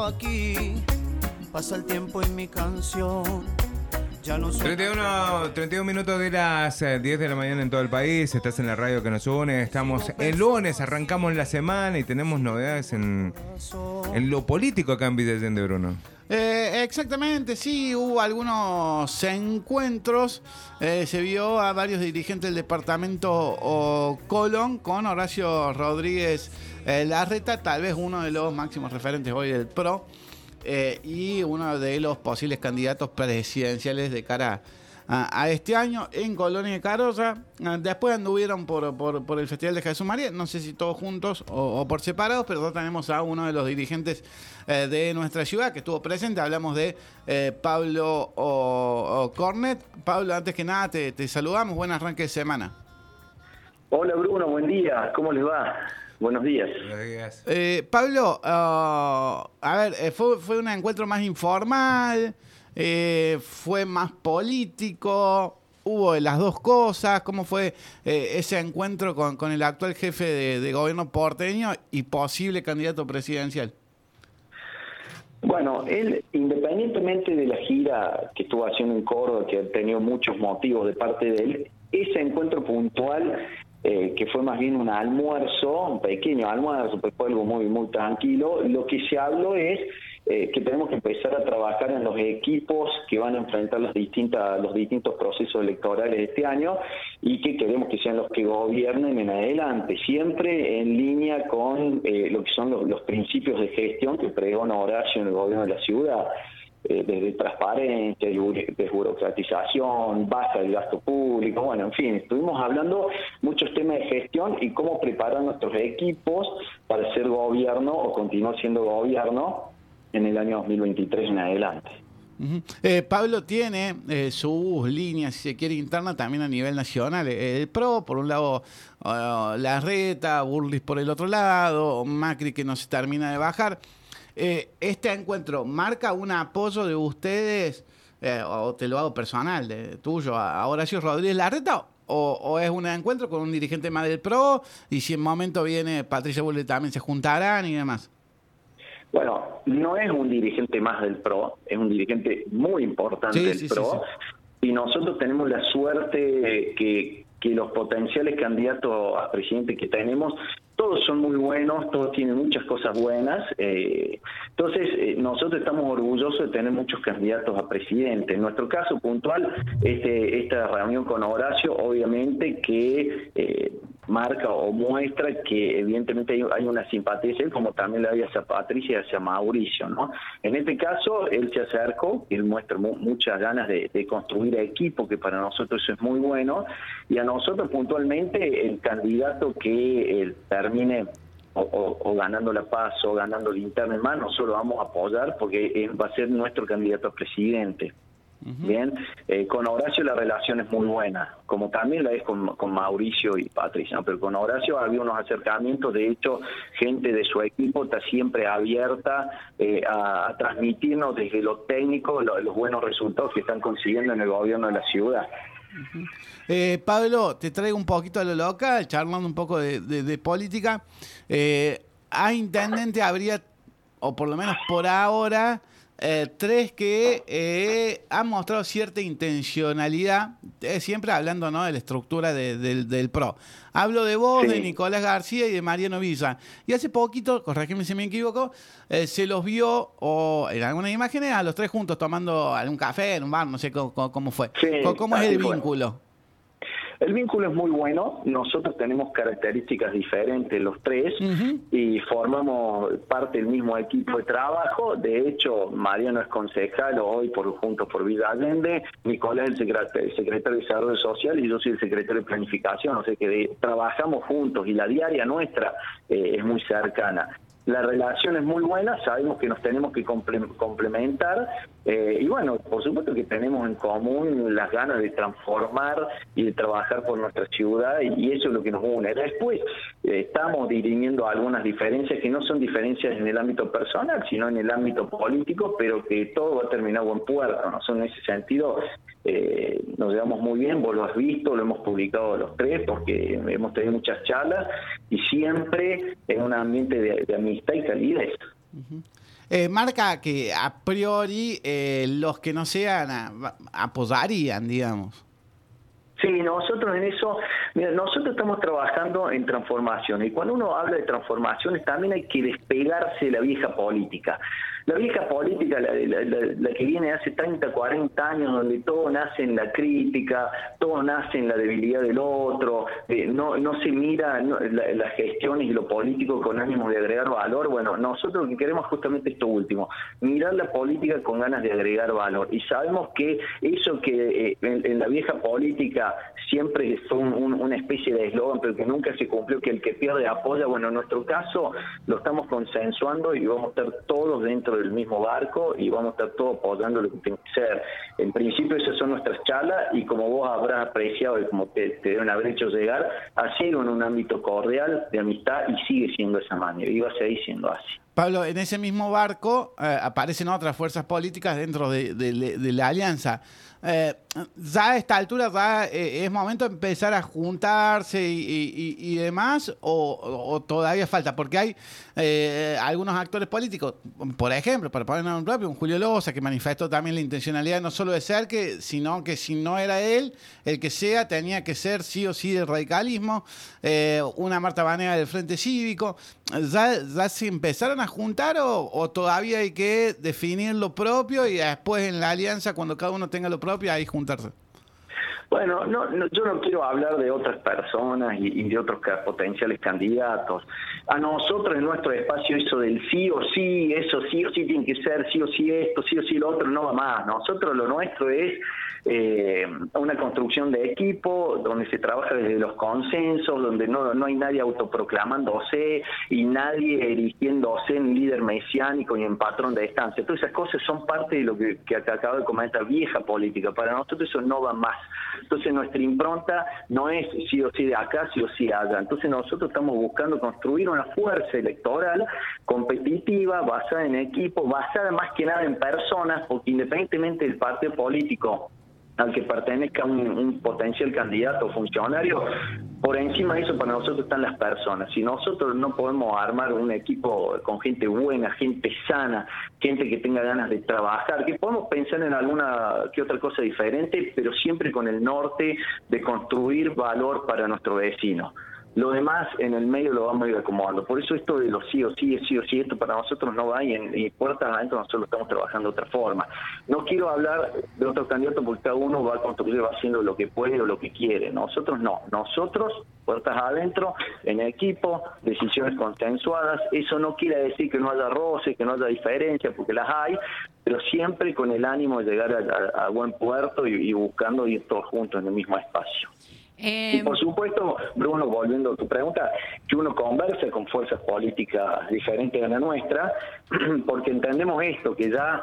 aquí, pasa el tiempo en mi canción. Ya no soy 31 minutos de las 10 de la mañana en todo el país. Estás en la radio que nos une. Estamos el lunes, arrancamos la semana y tenemos novedades en lo político acá en Villa Allende, Bruno. Exactamente, sí, hubo algunos encuentros. Se vio a varios dirigentes del departamento Colón con Horacio Rodríguez Larreta, tal vez uno de los máximos referentes hoy del PRO. Y uno de los posibles candidatos presidenciales de cara a este año en Colonia de Carolla. Después anduvieron por el Festival de Jesús María, no sé si todos juntos o por separados, pero ya tenemos a uno de los dirigentes de nuestra ciudad que estuvo presente. Hablamos de Pablo Cornet. Pablo, antes que nada te saludamos, buen arranque de semana. Hola Bruno, buen día, ¿cómo les va? Buenos días. Buenos días. Pablo, a ver, ¿fue un encuentro más informal? ¿Fue más político? ¿Hubo de las dos cosas? ¿Cómo fue ese encuentro con el actual jefe de gobierno porteño y posible candidato presidencial? Bueno, él, independientemente de la gira que estuvo haciendo en Córdoba, que ha tenido muchos motivos de parte de él, ese encuentro puntual, que fue más bien un pequeño almuerzo, pues fue algo muy, muy tranquilo. Lo que se habló es que tenemos que empezar a trabajar en los equipos que van a enfrentar los distintos procesos electorales de este año y que queremos que sean los que gobiernen en adelante, siempre en línea con lo que son los principios de gestión que pregona Horacio en el gobierno de la ciudad. Desde transparencia, desburocratización, baja del gasto público, bueno, en fin, estuvimos hablando muchos temas de gestión y cómo preparar nuestros equipos para ser gobierno o continuar siendo gobierno en el año 2023 en adelante. Uh-huh. Pablo tiene sus líneas, si se quiere, internas también a nivel nacional. El PRO, por un lado, Larreta, Burlis por el otro lado, Macri que no se termina de bajar. ¿Este encuentro marca un apoyo de ustedes, o te lo hago personal, tuyo, a Horacio Rodríguez Larreta, o es un encuentro con un dirigente más del PRO y si en momento viene Patricia Bullrich también se juntarán y demás? Bueno, no es un dirigente más del PRO, es un dirigente muy importante del PRO, sí. Y nosotros tenemos la suerte que los potenciales candidatos a presidente que tenemos, todos son muy buenos, todos tienen muchas cosas buenas. Entonces, nosotros estamos orgullosos de tener muchos candidatos a presidente. En nuestro caso puntual, esta reunión con Horacio, obviamente que marca o muestra que evidentemente hay una simpatía hacia él, como también la había hacia Patricia y hacia Mauricio, ¿no? En este caso, él se acercó, él muestra muchas ganas de construir equipo, que para nosotros eso es muy bueno, y a nosotros puntualmente el candidato que termine o ganando la paz o ganando el interno en mano, nosotros lo vamos a apoyar porque va a ser nuestro candidato a presidente. Uh-huh. Bien, con Horacio la relación es muy buena, como también la es con Mauricio y Patricia, ¿no? Pero con Horacio había unos acercamientos, de hecho, gente de su equipo está siempre abierta a transmitirnos desde lo técnico los buenos resultados que están consiguiendo en el gobierno de la ciudad. Uh-huh. Pablo, te traigo un poquito a lo local, charlando un poco de política. A intendente habría, o por lo menos por ahora, tres que han mostrado cierta intencionalidad, siempre hablando, ¿no?, de la estructura del PRO. Hablo de vos, sí, de Nicolás García y de Mariano Villa. Y hace poquito, corregime si me equivoco, se los vio, o en algunas imágenes, a los tres juntos tomando algún café en un bar, no sé cómo fue. Sí, ¿Cómo es el vínculo? El vínculo es muy bueno, nosotros tenemos características diferentes los tres, uh-huh, y formamos parte del mismo equipo de trabajo. De hecho, Mariano es concejal hoy Juntos por Villa Allende, Nicolás es el secretario de Desarrollo Social y yo soy el secretario de Planificación, o sea que trabajamos juntos y la diaria nuestra es muy cercana. La relación es muy buena, sabemos que nos tenemos que complementar y bueno, por supuesto que tenemos en común las ganas de transformar y de trabajar por nuestra ciudad y eso es lo que nos une. Después estamos dirimiendo algunas diferencias que no son diferencias en el ámbito personal, sino en el ámbito político, pero que todo va a terminar buen puerto, ¿no? En ese sentido nos llevamos muy bien, vos lo has visto, lo hemos publicado los tres porque hemos tenido muchas charlas y siempre en un ambiente de amistad y calidez. Uh-huh. marca que a priori los que no sean apoyarían, digamos. Sí, nosotros en eso, mira, nosotros estamos trabajando en transformación y cuando uno habla de transformaciones también hay que despegarse de la vieja política. La vieja política, la que viene hace 30, 40 años, donde todo nace en la crítica, todo nace en la debilidad del otro, no se mira las gestiones y lo político con ánimo de agregar valor. Bueno, nosotros lo que queremos es justamente esto último, mirar la política con ganas de agregar valor. Y sabemos que eso que en la vieja política siempre fue una especie de eslogan, pero que nunca se cumplió, que el que pierde apoya. Bueno, en nuestro caso lo estamos consensuando y vamos a estar todos dentro del mismo barco y vamos a estar todos apoyando lo que tiene que ser. En principio esas son nuestras charlas y como vos habrás apreciado y como te deben haber hecho llegar, ha sido en un ámbito cordial, de amistad, y sigue siendo de esa manera, y va a seguir siendo así. Pablo, en ese mismo barco aparecen otras fuerzas políticas dentro de la alianza. ¿Ya a esta altura es momento de empezar a juntarse y demás o todavía falta? Porque hay algunos actores políticos, por ejemplo, para poner un propio, un Julio Loza, que manifestó también la intencionalidad no solo de ser, sino que si no era él, el que sea, tenía que ser sí o sí del radicalismo, una Marta Banega del Frente Cívico. ¿Ya se empezaron a juntar o todavía hay que definir lo propio y después en la alianza, cuando cada uno tenga lo propio, ahí juntarse? Bueno, yo no quiero hablar de otras personas y de otros potenciales candidatos. A nosotros en nuestro espacio eso del sí o sí, eso sí o sí tiene que ser, sí o sí esto, sí o sí lo otro, no va más. Nosotros lo nuestro es una construcción de equipo donde se trabaja desde los consensos, donde no hay nadie autoproclamándose y nadie erigiéndose en líder mesiánico y en patrón de estancia. Todas esas cosas son parte de lo que acabo de comentar, vieja política. Para nosotros eso no va más. Entonces nuestra impronta no es sí o sí de acá, sí o sí allá. Entonces nosotros estamos buscando construir una fuerza electoral competitiva, basada en equipo, basada más que nada en personas, porque independientemente del partido político al que pertenezca un potencial candidato o funcionario, por encima de eso para nosotros están las personas. Si nosotros no podemos armar un equipo con gente buena, gente sana, gente que tenga ganas de trabajar, que podemos pensar en alguna que otra cosa diferente, pero siempre con el norte de construir valor para nuestro vecino. Lo demás en el medio lo vamos a ir acomodando. Por eso esto de los sí o sí, esto para nosotros no va y puertas adentro nosotros estamos trabajando de otra forma. No quiero hablar de otro candidato porque cada uno va a construir, va haciendo lo que puede o lo que quiere. Nosotros no. Nosotros, puertas adentro, en equipo, decisiones consensuadas. Eso no quiere decir que no haya roces, que no haya diferencias, porque las hay, pero siempre con el ánimo de llegar a buen puerto y buscando ir todos juntos en el mismo espacio. Y por supuesto, Bruno, volviendo a tu pregunta, que uno converse con fuerzas políticas diferentes a la nuestra, porque entendemos esto, que ya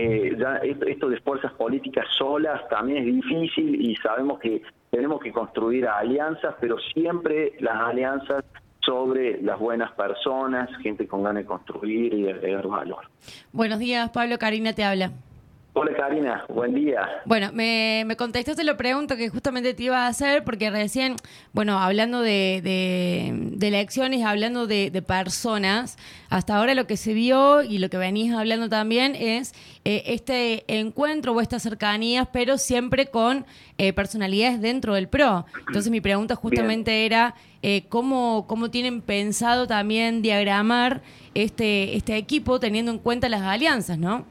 esto de fuerzas políticas solas también es difícil y sabemos que tenemos que construir alianzas, pero siempre las alianzas sobre las buenas personas, gente con ganas de construir y de agregar valor. Buenos días, Pablo. Karina te habla. Hola Karina, buen día. Bueno, me contestaste la pregunta que justamente te iba a hacer, porque recién, bueno, hablando de elecciones, hablando de personas, hasta ahora lo que se vio y lo que venís hablando también es este encuentro o estas cercanías, pero siempre con personalidades dentro del PRO. Entonces mi pregunta justamente era ¿cómo tienen pensado también diagramar este equipo teniendo en cuenta las alianzas, ¿no?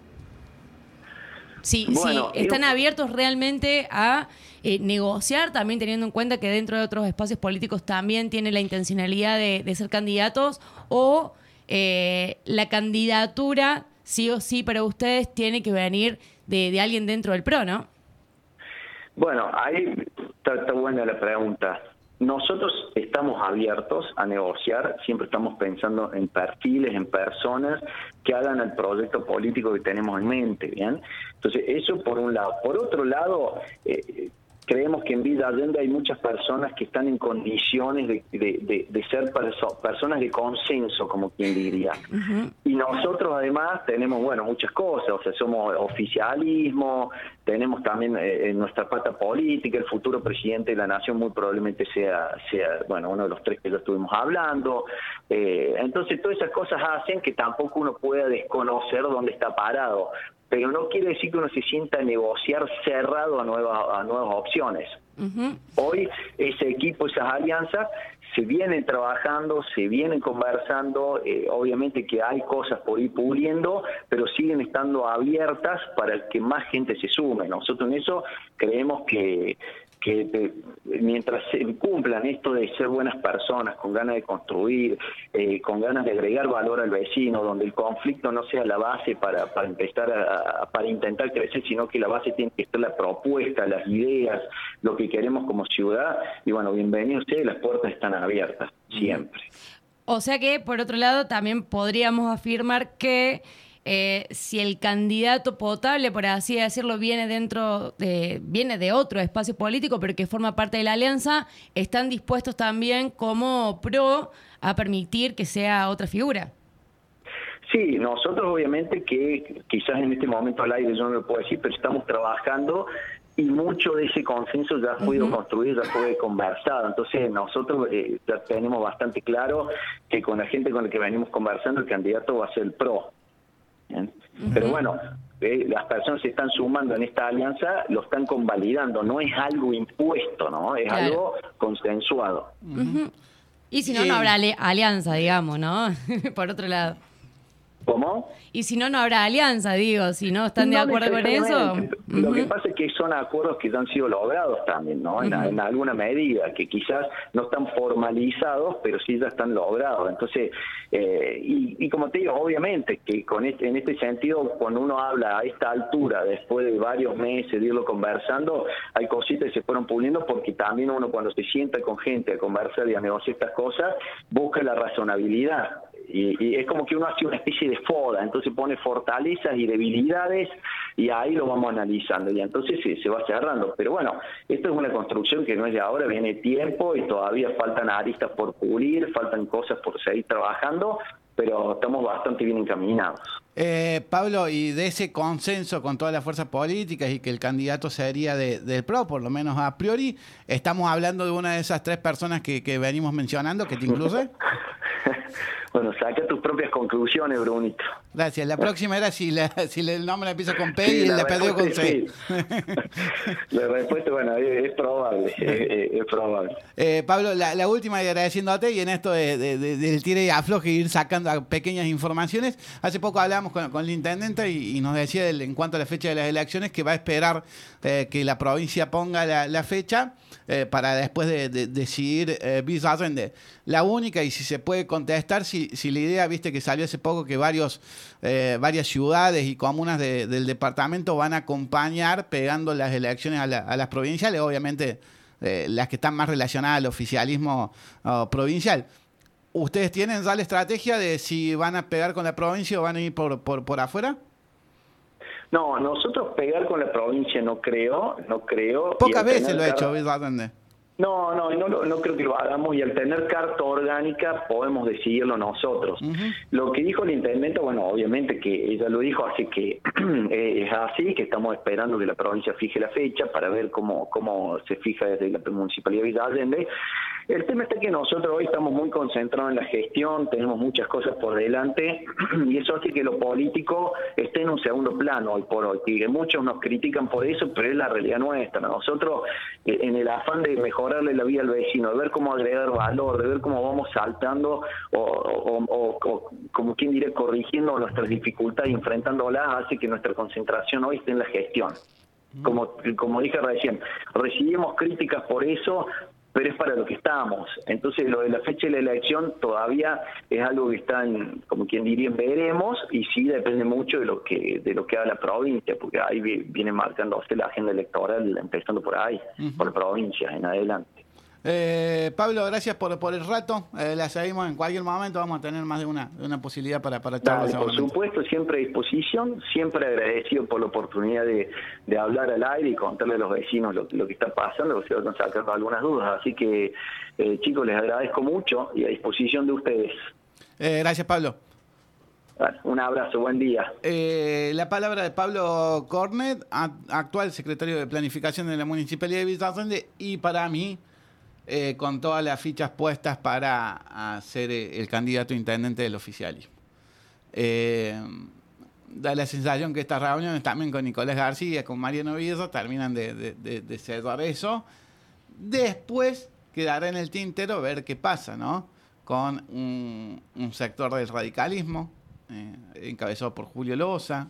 Sí, bueno, sí, están abiertos realmente a negociar, también teniendo en cuenta que dentro de otros espacios políticos también tienen la intencionalidad de ser candidatos, o la candidatura sí o sí para ustedes tiene que venir de alguien dentro del PRO, ¿no? Bueno, ahí está buena la pregunta. Nosotros estamos abiertos a negociar, siempre estamos pensando en perfiles, en personas que hagan el proyecto político que tenemos en mente, ¿bien? Entonces, eso por un lado. Por otro lado, creemos que en Vida Allende hay muchas personas que están en condiciones de ser personas de consenso, como quien diría. Y nosotros además tenemos, bueno, muchas cosas, o sea, somos oficialismo, tenemos también nuestra pata política, el futuro presidente de la nación muy probablemente sea bueno, uno de los tres que ya estuvimos hablando. Entonces todas esas cosas hacen que tampoco uno pueda desconocer dónde está parado. Pero no quiere decir que uno se sienta a negociar cerrado a nuevas opciones. Hoy ese equipo, esas alianzas, se vienen trabajando, se vienen conversando, obviamente que hay cosas por ir puliendo, pero siguen estando abiertas para que más gente se sume. Nosotros en eso creemos que mientras se cumplan esto de ser buenas personas, con ganas de construir, con ganas de agregar valor al vecino, donde el conflicto no sea la base para intentar crecer, sino que la base tiene que ser la propuesta, las ideas, lo que queremos como ciudad, y bueno, bienvenidos ustedes, las puertas están abiertas, siempre. O sea que, por otro lado, también podríamos afirmar que si el candidato potable, por así decirlo, viene de otro espacio político, pero que forma parte de la alianza, están dispuestos también como PRO a permitir que sea otra figura. Sí, nosotros obviamente que quizás en este momento al aire yo no lo puedo decir, pero estamos trabajando y mucho de ese consenso ya fue construido, ya fue conversado. Entonces nosotros ya tenemos bastante claro que con la gente con la que venimos conversando el candidato va a ser el PRO. Pero bueno, las personas se están sumando en esta alianza, lo están convalidando, no es algo impuesto, ¿no? Es algo consensuado. Y si no, no habrá alianza, digamos, ¿no? Por otro lado. ¿Cómo? Y si no, no habrá alianza, digo, si no están de acuerdo con eso. Lo que pasa es que son acuerdos que ya han sido logrados también, ¿no? En alguna medida, que quizás no están formalizados, pero sí ya están logrados. Entonces, y como te digo, obviamente que en este sentido, cuando uno habla a esta altura, después de varios meses de irlo conversando, hay cositas que se fueron puliendo, porque también uno cuando se sienta con gente a conversar y a negociar estas cosas, busca la razonabilidad. Y es como que uno hace una especie de foda, entonces pone fortalezas y debilidades y ahí lo vamos analizando y entonces se va cerrando. Pero bueno, esto es una construcción que no es de ahora, viene tiempo y todavía faltan aristas por pulir, faltan cosas por seguir trabajando, pero estamos bastante bien encaminados. Pablo, y de ese consenso con todas las fuerzas políticas y que el candidato sería del PRO, por lo menos a priori, ¿estamos hablando de una de esas tres personas que venimos mencionando, que te incluye? Bueno, saca tus propias conclusiones, Brunito. Gracias. La próxima era si el nombre empieza con P y el apellido con C. Sí. La respuesta, bueno, es probable. Es probable. Pablo, la última, y agradeciéndote, y en esto del tire y afloje, ir sacando pequeñas informaciones. Hace poco hablamos con el intendente y nos decía en cuanto a la fecha de las elecciones que va a esperar que la provincia ponga la fecha para después de decidir Vida Allende. La única, y si se puede contestar, si la idea, viste que salió hace poco que varias ciudades y comunas del departamento van a acompañar pegando las elecciones a las provinciales, obviamente las que están más relacionadas al oficialismo provincial. ¿Ustedes tienen ya la estrategia de si van a pegar con la provincia o van a ir por afuera? No, nosotros pegar con la provincia no creo. Pocas veces lo he hecho, Vida Allende. No creo que lo hagamos, y al tener carta orgánica podemos decidirlo nosotros. Lo que dijo el intendente, bueno, obviamente que ella lo dijo, así que es así, que estamos esperando que la provincia fije la fecha para ver cómo se fija desde la Municipalidad de Vida Allende. El tema está que nosotros hoy estamos muy concentrados en la gestión, tenemos muchas cosas por delante y eso hace que lo político esté en un segundo plano hoy por hoy. Y que muchos nos critican por eso, pero es la realidad nuestra. Nosotros, en el afán de mejorarle la vida al vecino, de ver cómo agregar valor, de ver cómo vamos saltando o como quien diría, corrigiendo nuestras dificultades y enfrentándolas, hace que nuestra concentración hoy esté en la gestión. Como dije recién, recibimos críticas por eso, pero es para lo que estamos. Entonces lo de la fecha de la elección todavía es algo que está como quien diría, veremos, y sí depende mucho de lo que haga la provincia, porque ahí viene marcándose la agenda electoral, empezando por ahí, por provincia en adelante. Pablo, gracias por el rato. La seguimos en cualquier momento. Vamos a tener más de una posibilidad para Dale, charlar. por supuesto, siempre a disposición, siempre agradecido por la oportunidad de hablar al aire y contarle a los vecinos lo que está pasando, que se van sacando algunas dudas. Así que, chicos, les agradezco mucho y a disposición de ustedes. Gracias, Pablo. Vale, un abrazo, buen día. La palabra de Pablo Cornet, actual secretario de Planificación de la Municipalidad de Villa Allende, y para mí, con todas las fichas puestas para ser el candidato intendente del oficialismo. Da la sensación que estas reuniones también con Nicolás García, con Mariano Villa, terminan de cerrar eso. Después quedará en el tintero ver qué pasa, ¿no? Con un sector del radicalismo, encabezado por Julio Loza,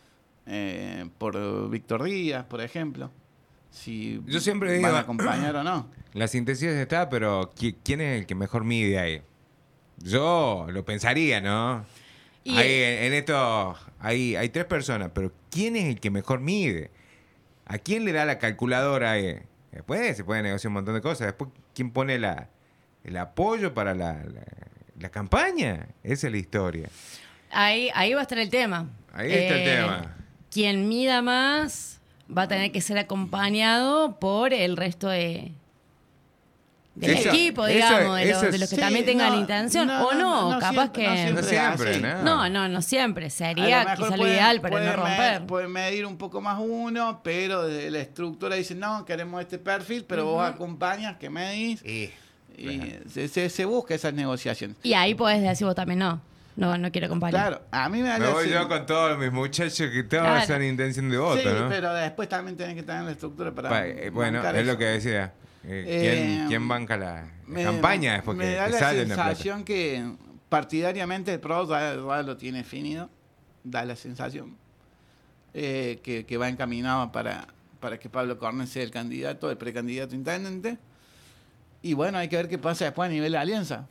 por Víctor Díaz, por ejemplo. Si yo siempre digo, van a acompañar o no. La síntesis está, pero ¿quién es el que mejor mide ahí? Yo lo pensaría, ¿no? Y En esto hay 3 personas, pero ¿quién es el que mejor mide? ¿A quién le da la calculadora ahí? Después se puede negociar un montón de cosas. Después, ¿quién pone el apoyo para la campaña? Esa es la historia. ahí va a estar el tema. Ahí está el tema. Quien mida más va a tener que ser acompañado por el resto del equipo, digamos, de los que también tengan intención. O no, capaz que... No siempre, ¿no? No siempre. A Sería lo mejor quizá lo ideal para no romper. Pueden medir un poco más uno, pero desde la estructura dicen, no, queremos este perfil, pero vos acompañas, que medís. Y se busca esas negociaciones. Y ahí podés decir vos también no quiero acompañar. Claro, a mí me da Me voy yo con todos mis muchachos que todos Claro. son intención de voto, sí, ¿no? pero después también tenés que tener la estructura para Bueno, bancar es eso. lo que decía. ¿Quién banca la campaña después me que da la sale en la plata? sensación que partidariamente el PRO ya lo tiene definido, da la sensación que va encaminado para que Pablo Cornet sea el candidato, el precandidato intendente. Y bueno, hay que ver qué pasa después a nivel de alianza.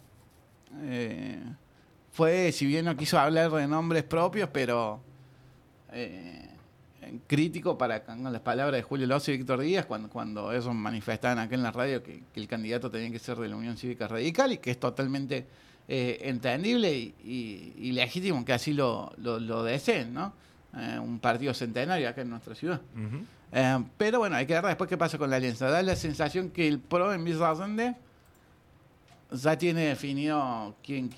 Si bien no quiso hablar de nombres propios, pero crítico con las palabras de Julio Loza y Víctor Díaz cuando ellos manifestaban acá en la radio que el candidato tenía que ser de la Unión Cívica Radical, y que es totalmente entendible y legítimo que así lo deseen, ¿no? Un partido centenario acá en nuestra ciudad. Ujú. Pero bueno, hay que ver después qué pasa con la alianza. Da la sensación que el PRO en Villa Allende ya tiene definido quién